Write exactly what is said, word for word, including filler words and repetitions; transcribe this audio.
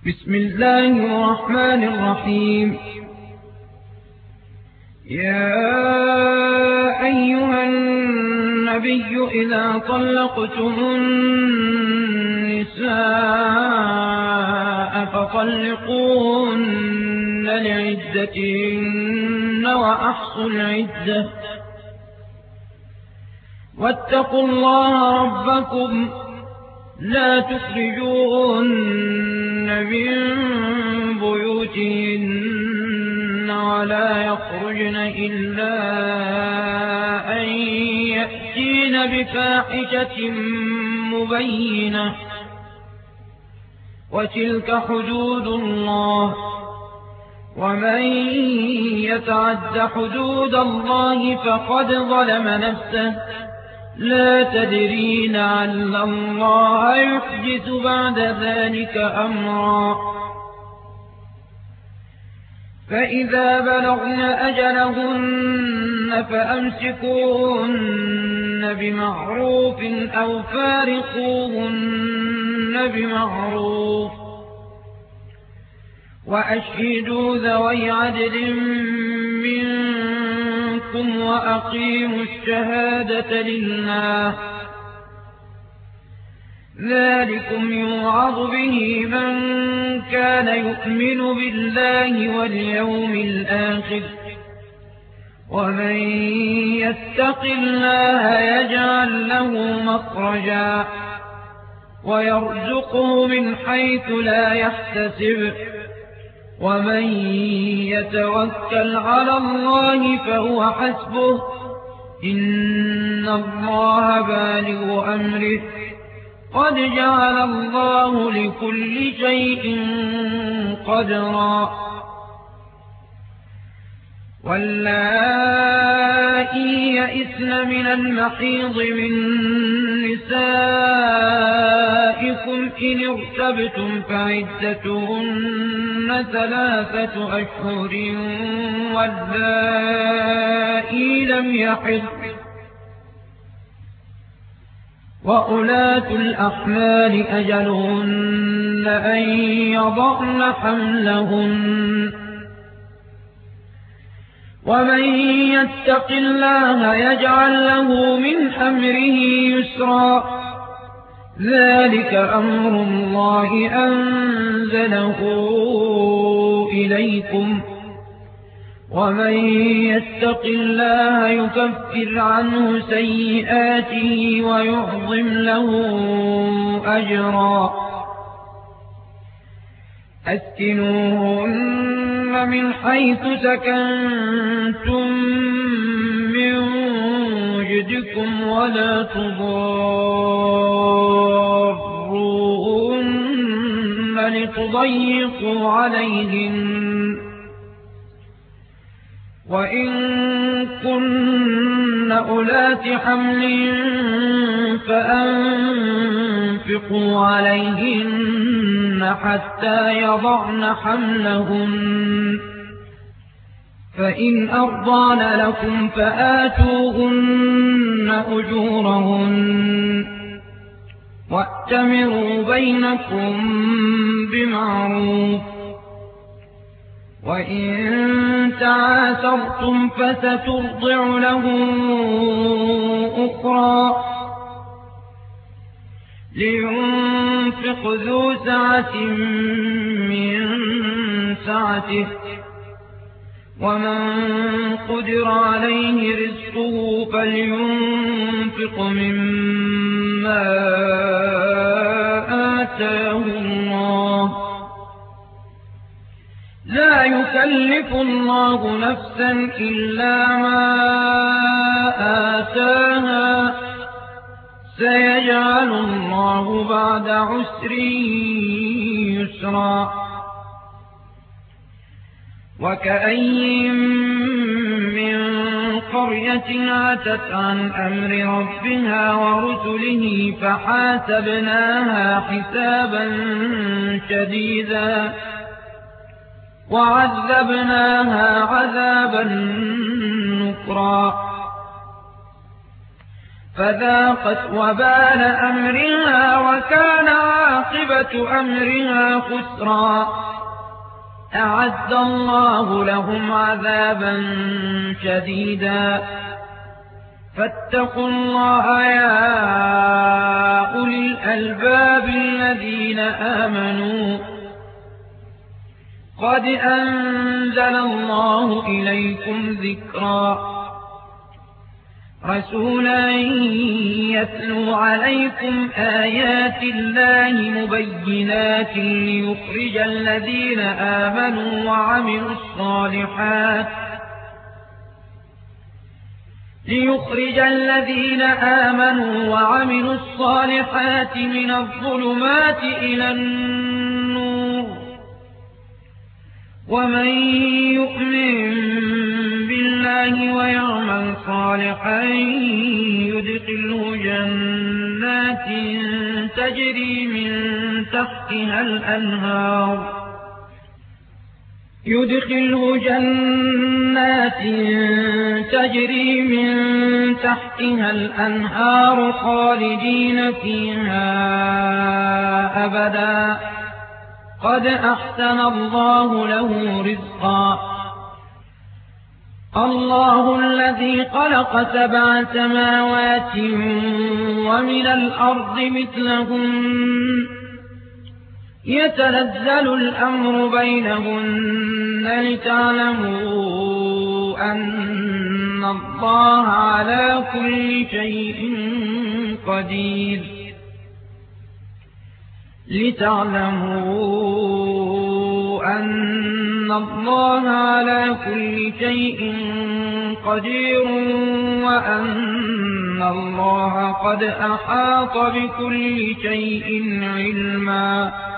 بسم الله الرحمن الرحيم. يا أيها النبي إذا طلقتم النساء فطلقوهن لعدتهن وأحصوا العدة واتقوا الله ربكم لا تخرجوهن من بيوتهن ولا يخرجن إلا أن يأتين بفاحشة مبينة وتلك حدود الله ومن يتعد حدود الله فقد ظلم نفسه لا تدرين لعل الله يحدث بعد ذلك أمرا. فإذا بلغن أجلهن فأمسكوهن بمعروف أو فارقوهن بمعروف وأشهدوا ذوي عدل منكم وأقيموا الشهادة لله ذلكم يوعظ به من كان يؤمن بالله واليوم الآخر ومن يتق الله يجعل له مخرجا ويرزقه من حيث لا يحتسب ومن يتوكل على الله فهو حسبه إن الله بالغ أمره قد جعل الله لكل شيء قدرا. واللائي يئسن من المحيض من نسائكم إن ارتبتم فعدتهن ثلاثة أشهر واللائي لم يحضن وأولاة الأحمال أجلهن أن يضعن حملهن ومن يتق الله يجعل له من أمره يسرا ذلك أمر الله أنزله إليكم ومن يتق الله يكفر عنه سيئاته ويعظم له أجرا. أسكنوهن من حيث سكنتم من وجدكم ولا تضاروهن لتضيقوا عليهن وإن كن أولات حمل فأنفقوا عليهن حتى يضعن حملهن فإن أرضعن لكم فآتوهن أجورهن وأتمروا بينكم بمعروف وإن تعاثرتم فسترضع له أخرى لينفق ذو سعة من سعته ومن قدر عليه رزقه فلينفق مما آتاه الله لا يكلف الله نفسا إلا ما آتاها سيجعل الله بعد عسر يسرا. وكأين من قرية عتت عن أمر ربها ورسله فحاسبناها حسابا شديدا وعذبناها عذابا نكرا. فذاقت وبال أمرها وكان عاقبة أمرها خسرا. أعد الله لهم عذابا شديدا فاتقوا الله يا أولي الألباب الذين آمنوا قد أنزل الله إليكم ذكرا رسولا يتلو عليكم آيات الله مبينات ليخرج الذين آمنوا وعملوا الصالحات ليخرج الذين آمنوا وعملوا الصالحات من الظلمات إلى النور ومن يؤمن بالله ويعمل صالحا يدخله جنات تجري من تحتها الأنهار يدخله جنات تجري من تحتها الأنهار خالدين فيها أبدا قد أحسن الله له رزقا. الله الذي خلق سبع سماوات ومن الأرض مثلهن يتنزل الأمر بينهن لتعلموا أن الله على كل شيء قدير لتعلموا أن الله على كل شيء قدير وأن الله قد أحاط بكل شيء علما.